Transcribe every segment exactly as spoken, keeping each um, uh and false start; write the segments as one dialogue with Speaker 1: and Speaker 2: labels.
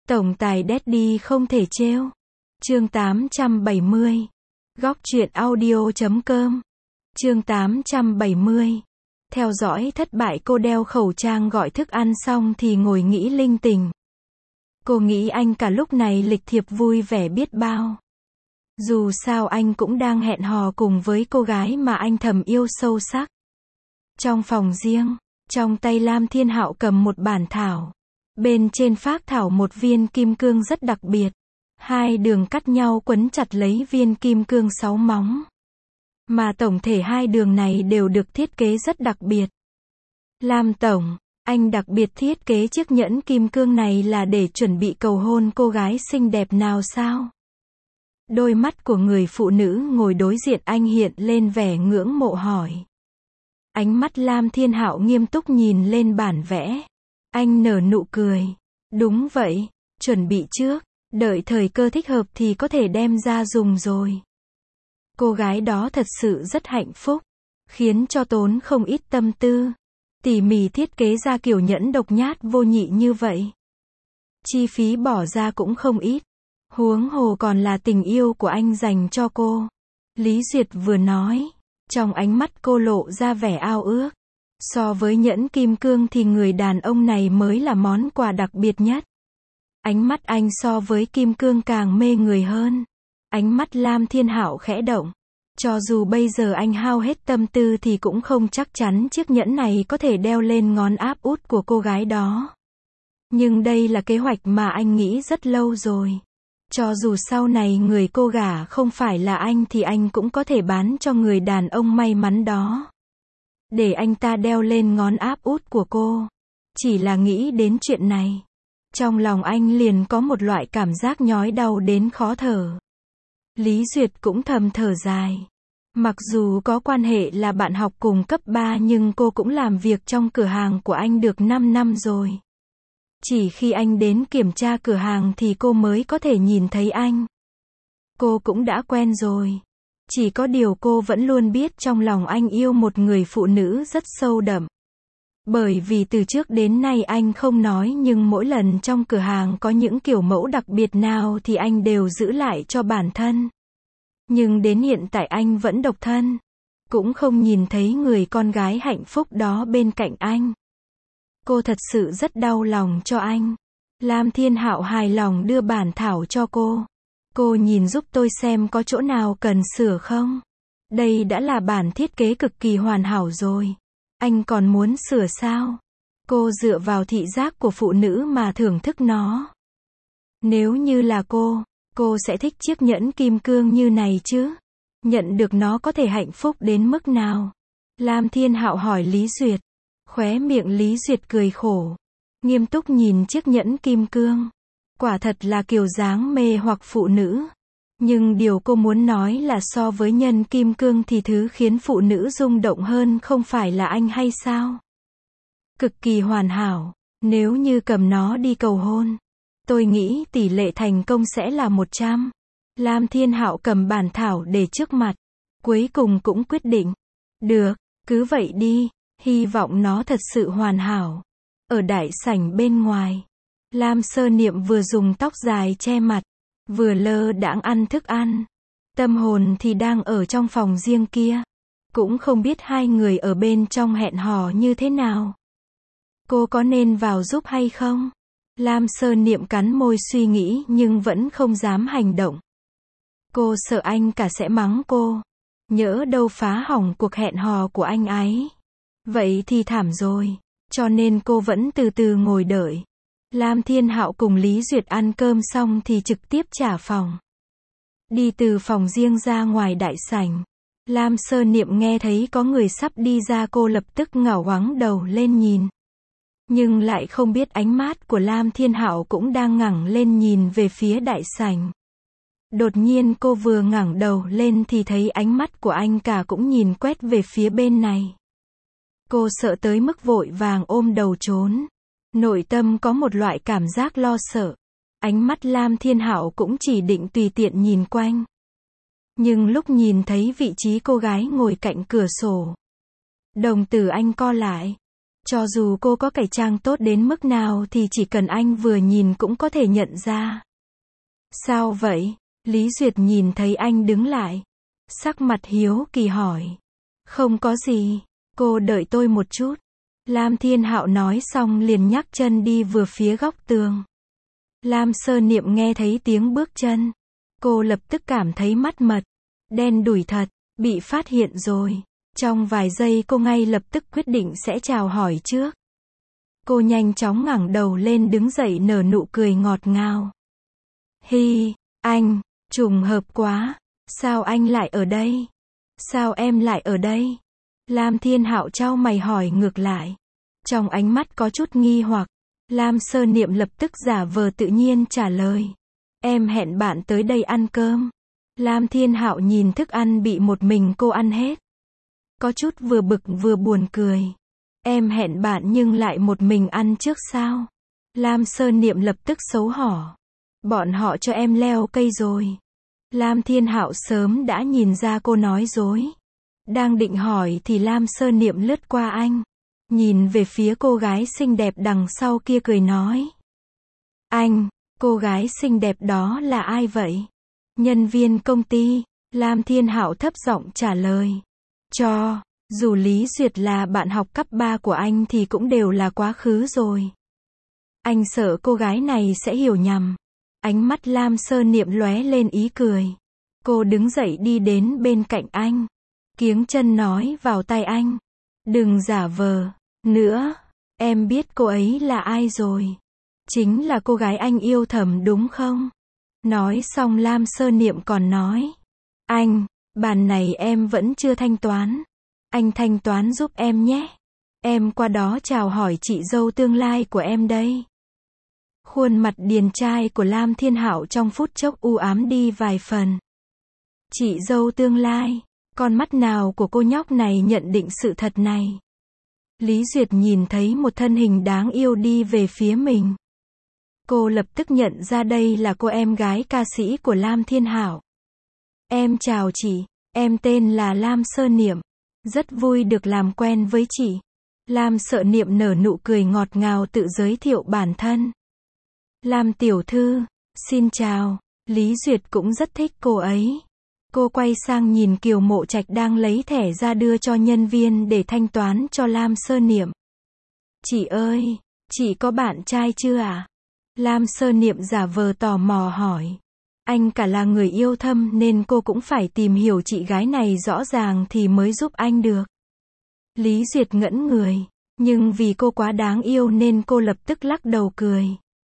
Speaker 1: Tổng tài Daddy không thể trêu. Chương tám trăm bảy mươi. Góc truyện audio chấm com. Chương tám trăm bảy mươi. Theo dõi thất bại, cô đeo khẩu trang gọi thức ăn xong thì ngồi nghĩ linh tinh. Cô nghĩ anh cả lúc này lịch thiệp vui vẻ biết bao. Dù sao anh cũng đang hẹn hò cùng với cô gái mà anh thầm yêu sâu sắc. Trong phòng riêng, trong tay Lam Thiên Hạo cầm một bản thảo. Bên trên phác thảo một viên kim cương rất đặc biệt. Hai đường cắt nhau quấn chặt lấy viên kim cương sáu móng. Mà tổng thể hai đường này đều được thiết kế rất đặc biệt. Lam tổng, anh đặc biệt thiết kế chiếc nhẫn kim cương này là để chuẩn bị cầu hôn cô gái xinh đẹp nào sao? Đôi mắt của người phụ nữ ngồi đối diện anh hiện lên vẻ ngưỡng mộ hỏi. Ánh mắt Lam Thiên Hạo nghiêm túc nhìn lên bản vẽ. Anh nở nụ cười. Đúng vậy, chuẩn bị trước, đợi thời cơ thích hợp thì có thể đem ra dùng rồi. Cô gái đó thật sự rất hạnh phúc, khiến cho tốn không ít tâm tư, tỉ mỉ thiết kế ra kiểu nhẫn độc nhát vô nhị như vậy. Chi phí bỏ ra cũng không ít, huống hồ còn là tình yêu của anh dành cho cô. Lý Duyệt vừa nói, trong ánh mắt cô lộ ra vẻ ao ước. So với nhẫn kim cương thì người đàn ông này mới là món quà đặc biệt nhất. Ánh mắt anh so với kim cương càng mê người hơn. Ánh mắt Lam Thiên Hạo khẽ động. Cho dù bây giờ anh hao hết tâm tư thì cũng không chắc chắn chiếc nhẫn này có thể đeo lên ngón áp út của cô gái đó. Nhưng đây là kế hoạch mà anh nghĩ rất lâu rồi. Cho dù sau này người cô gả không phải là anh thì anh cũng có thể bán cho người đàn ông may mắn đó. Để anh ta đeo lên ngón áp út của cô. Chỉ là nghĩ đến chuyện này, trong lòng anh liền có một loại cảm giác nhói đau đến khó thở. Lý Duyệt cũng thầm thở dài. Mặc dù có quan hệ là bạn học cùng cấp ba nhưng cô cũng làm việc trong cửa hàng của anh được năm năm rồi. Chỉ khi anh đến kiểm tra cửa hàng thì cô mới có thể nhìn thấy anh. Cô cũng đã quen rồi. Chỉ có điều cô vẫn luôn biết trong lòng anh yêu một người phụ nữ rất sâu đậm. Bởi vì từ trước đến nay anh không nói nhưng mỗi lần trong cửa hàng có những kiểu mẫu đặc biệt nào thì anh đều giữ lại cho bản thân. Nhưng đến hiện tại anh vẫn độc thân. Cũng không nhìn thấy người con gái hạnh phúc đó bên cạnh anh. Cô thật sự rất đau lòng cho anh. Lam Thiên Hạo hài lòng đưa bản thảo cho cô. Cô nhìn giúp tôi xem có chỗ nào cần sửa không? Đây đã là bản thiết kế cực kỳ hoàn hảo rồi. Anh còn muốn sửa sao? Cô dựa vào thị giác của phụ nữ mà thưởng thức nó. Nếu như là cô, cô sẽ thích chiếc nhẫn kim cương như này chứ? Nhận được nó có thể hạnh phúc đến mức nào? Lam Thiên Hạo hỏi Lý Duyệt. Khóe miệng Lý Duyệt cười khổ. Nghiêm túc nhìn chiếc nhẫn kim cương. Quả thật là kiểu dáng mê hoặc phụ nữ. Nhưng điều cô muốn nói là so với nhân kim cương thì thứ khiến phụ nữ rung động hơn không phải là anh hay sao? Cực kỳ hoàn hảo. Nếu như cầm nó đi cầu hôn, tôi nghĩ tỷ lệ thành công sẽ là một trăm. Lam Thiên Hạo cầm bản thảo để trước mặt. Cuối cùng cũng quyết định. Được, cứ vậy đi. Hy vọng nó thật sự hoàn hảo. Ở đại sảnh bên ngoài, Lam Sơ Niệm vừa dùng tóc dài che mặt, vừa lơ đãng ăn thức ăn. Tâm hồn thì đang ở trong phòng riêng kia. Cũng không biết hai người ở bên trong hẹn hò như thế nào. Cô có nên vào giúp hay không? Lam Sơ Niệm cắn môi suy nghĩ nhưng vẫn không dám hành động. Cô sợ anh cả sẽ mắng cô. Nhỡ đâu phá hỏng cuộc hẹn hò của anh ấy. Vậy thì thảm rồi. Cho nên cô vẫn từ từ ngồi đợi. Lam Thiên Hạo cùng Lý Duyệt ăn cơm xong thì trực tiếp trả phòng. Đi từ phòng riêng ra ngoài đại sảnh. Lam Sơ Niệm nghe thấy có người sắp đi ra, cô lập tức ngẩng ngoáng đầu lên nhìn. Nhưng lại không biết ánh mắt của Lam Thiên Hạo cũng đang ngẩng lên nhìn về phía đại sảnh. Đột nhiên cô vừa ngẩng đầu lên thì thấy ánh mắt của anh cả cũng nhìn quét về phía bên này. Cô sợ tới mức vội vàng ôm đầu trốn. Nội tâm có một loại cảm giác lo sợ. Ánh mắt Lam Thiên Hạo cũng chỉ định tùy tiện nhìn quanh. Nhưng lúc nhìn thấy vị trí cô gái ngồi cạnh cửa sổ, đồng tử anh co lại. Cho dù cô có cải trang tốt đến mức nào thì chỉ cần anh vừa nhìn cũng có thể nhận ra. Sao vậy? Lý Duyệt nhìn thấy anh đứng lại. Sắc mặt hiếu kỳ hỏi. Không có gì, cô đợi tôi một chút. Lam Thiên Hạo nói xong liền nhắc chân đi vừa phía góc tường. Lam Sơ Niệm nghe thấy tiếng bước chân. Cô lập tức cảm thấy mắt mật. Đen đủi thật, bị phát hiện rồi. Trong vài giây cô ngay lập tức quyết định sẽ chào hỏi trước. Cô nhanh chóng ngẩng đầu lên đứng dậy nở nụ cười ngọt ngào. Hi, anh, trùng hợp quá. Sao anh lại ở đây? Sao em lại ở đây? Lam Thiên Hạo chau mày hỏi ngược lại. Trong ánh mắt có chút nghi hoặc, Lam Sơ Niệm lập tức giả vờ tự nhiên trả lời. Em hẹn bạn tới đây ăn cơm. Lam Thiên Hạo nhìn thức ăn bị một mình cô ăn hết. Có chút vừa bực vừa buồn cười. Em hẹn bạn nhưng lại một mình ăn trước sao? Lam Sơ Niệm lập tức xấu hổ. Bọn họ cho em leo cây rồi. Lam Thiên Hạo sớm đã nhìn ra cô nói dối. Đang định hỏi thì Lam Sơ Niệm lướt qua anh. Nhìn về phía cô gái xinh đẹp đằng sau kia cười nói. Anh, cô gái xinh đẹp đó là ai vậy? Nhân viên công ty. Lam Thiên Hạo thấp giọng trả lời. Cho, dù Lý Duyệt là bạn học cấp ba của anh thì cũng đều là quá khứ rồi. Anh sợ cô gái này sẽ hiểu nhầm. Ánh mắt Lam Sơ Niệm lóe lên ý cười. Cô đứng dậy đi đến bên cạnh anh. Kiếng chân nói vào tai anh. Đừng giả vờ nữa, em biết cô ấy là ai rồi. Chính là cô gái anh yêu thầm đúng không? Nói xong Lam Sơ Niệm còn nói. Anh, bàn này em vẫn chưa thanh toán. Anh thanh toán giúp em nhé. Em qua đó chào hỏi chị dâu tương lai của em đây. Khuôn mặt điển trai của Lam Thiên Hạo trong phút chốc u ám đi vài phần. Chị dâu tương lai, con mắt nào của cô nhóc này nhận định sự thật này? Lý Duyệt nhìn thấy một thân hình đáng yêu đi về phía mình. Cô lập tức nhận ra đây là cô em gái ca sĩ của Lam Thiên Hạo. Em chào chị, em tên là Lam Sơ Niệm. Rất vui được làm quen với chị. Lam Sơ Niệm nở nụ cười ngọt ngào tự giới thiệu bản thân. Lam tiểu thư, xin chào. Lý Duyệt cũng rất thích cô ấy. Cô quay sang nhìn Kiều Mộ Trạch đang lấy thẻ ra đưa cho nhân viên để thanh toán cho Lam Sơ Niệm. Chị ơi, chị có bạn trai chưa ạ? À? Lam Sơ Niệm giả vờ tò mò hỏi. Anh cả là người yêu thâm nên cô cũng phải tìm hiểu chị gái này rõ ràng thì mới giúp anh được. Lý Duyệt ngẩn người, nhưng vì cô quá đáng yêu nên cô lập tức lắc đầu cười.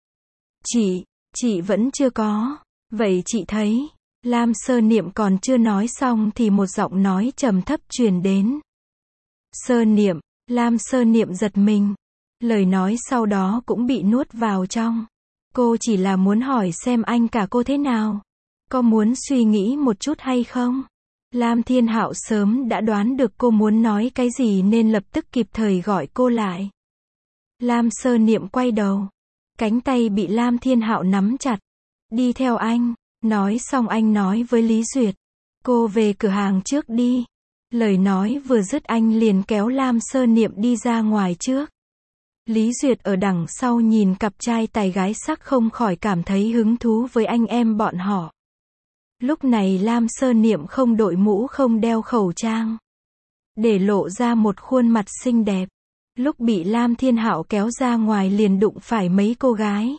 Speaker 1: Chị, chị vẫn chưa có. Vậy chị thấy, Lam Sơ Niệm còn chưa nói xong thì một giọng nói trầm thấp truyền đến. Sơ Niệm, Lam Sơ Niệm giật mình. Lời nói sau đó cũng bị nuốt vào trong. Cô chỉ là muốn hỏi xem anh cả cô thế nào. Có muốn suy nghĩ một chút hay không? Lam Thiên Hạo sớm đã đoán được cô muốn nói cái gì nên lập tức kịp thời gọi cô lại. Lam Sơ Niệm quay đầu. Cánh tay bị Lam Thiên Hạo nắm chặt. Đi theo anh. Nói xong anh nói với Lý Duyệt. Cô về cửa hàng trước đi. Lời nói vừa dứt anh liền kéo Lam Sơ Niệm đi ra ngoài trước. Lý Duyệt ở đằng sau nhìn cặp trai tài gái sắc không khỏi cảm thấy hứng thú với anh em bọn họ. Lúc này Lam Sơ Niệm không đội mũ không đeo khẩu trang. Để lộ ra một khuôn mặt xinh đẹp. Lúc bị Lam Thiên Hạo kéo ra ngoài liền đụng phải mấy cô gái.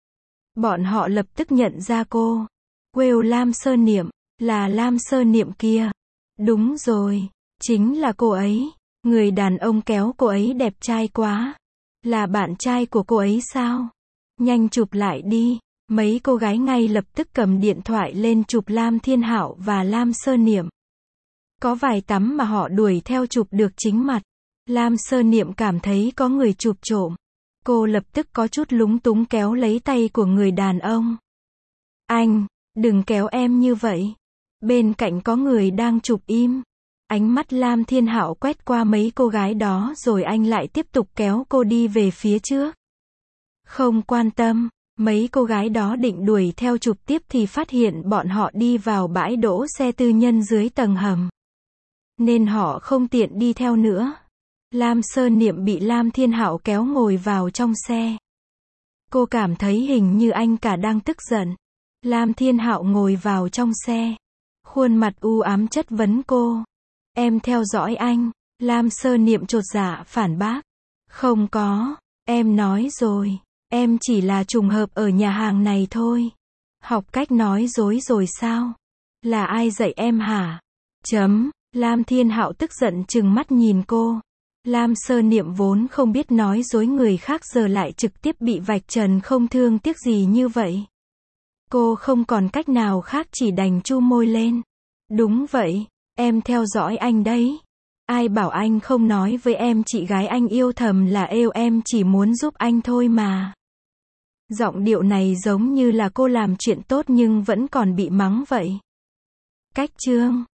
Speaker 1: Bọn họ lập tức nhận ra cô. Quêu Lam Sơ Niệm, là Lam Sơ Niệm kia. Đúng rồi, chính là cô ấy. Người đàn ông kéo cô ấy đẹp trai quá. Là bạn trai của cô ấy sao? Nhanh chụp lại đi. Mấy cô gái ngay lập tức cầm điện thoại lên chụp Lam Thiên Hạo và Lam Sơ Niệm. Có vài tấm mà họ đuổi theo chụp được chính mặt. Lam Sơ Niệm cảm thấy có người chụp trộm. Cô lập tức có chút lúng túng kéo lấy tay của người đàn ông. Anh, đừng kéo em như vậy. Bên cạnh có người đang chụp im. Ánh mắt Lam Thiên Hạo quét qua mấy cô gái đó rồi anh lại tiếp tục kéo cô đi về phía trước. Không quan tâm, mấy cô gái đó định đuổi theo chụp tiếp thì phát hiện bọn họ đi vào bãi đỗ xe tư nhân dưới tầng hầm. Nên họ không tiện đi theo nữa. Lam Sơ Niệm bị Lam Thiên Hạo kéo ngồi vào trong xe. Cô cảm thấy hình như anh cả đang tức giận. Lam Thiên Hạo ngồi vào trong xe. Khuôn mặt u ám chất vấn cô. Em theo dõi anh. Lam Sơ Niệm chột dạ phản bác. Không có, em nói rồi. Em chỉ là trùng hợp ở nhà hàng này thôi. Học cách nói dối rồi sao? Là ai dạy em hả? Chấm. Lam Thiên Hạo tức giận trừng mắt nhìn cô. Lam Sơ Niệm vốn không biết nói dối người khác giờ lại trực tiếp bị vạch trần không thương tiếc gì như vậy. Cô không còn cách nào khác chỉ đành chu môi lên. Đúng vậy, em theo dõi anh đấy. Ai bảo anh không nói với em chị gái anh yêu thầm là yêu em chỉ muốn giúp anh thôi mà. Giọng điệu này giống như là cô làm chuyện tốt nhưng vẫn còn bị mắng vậy. Cách chương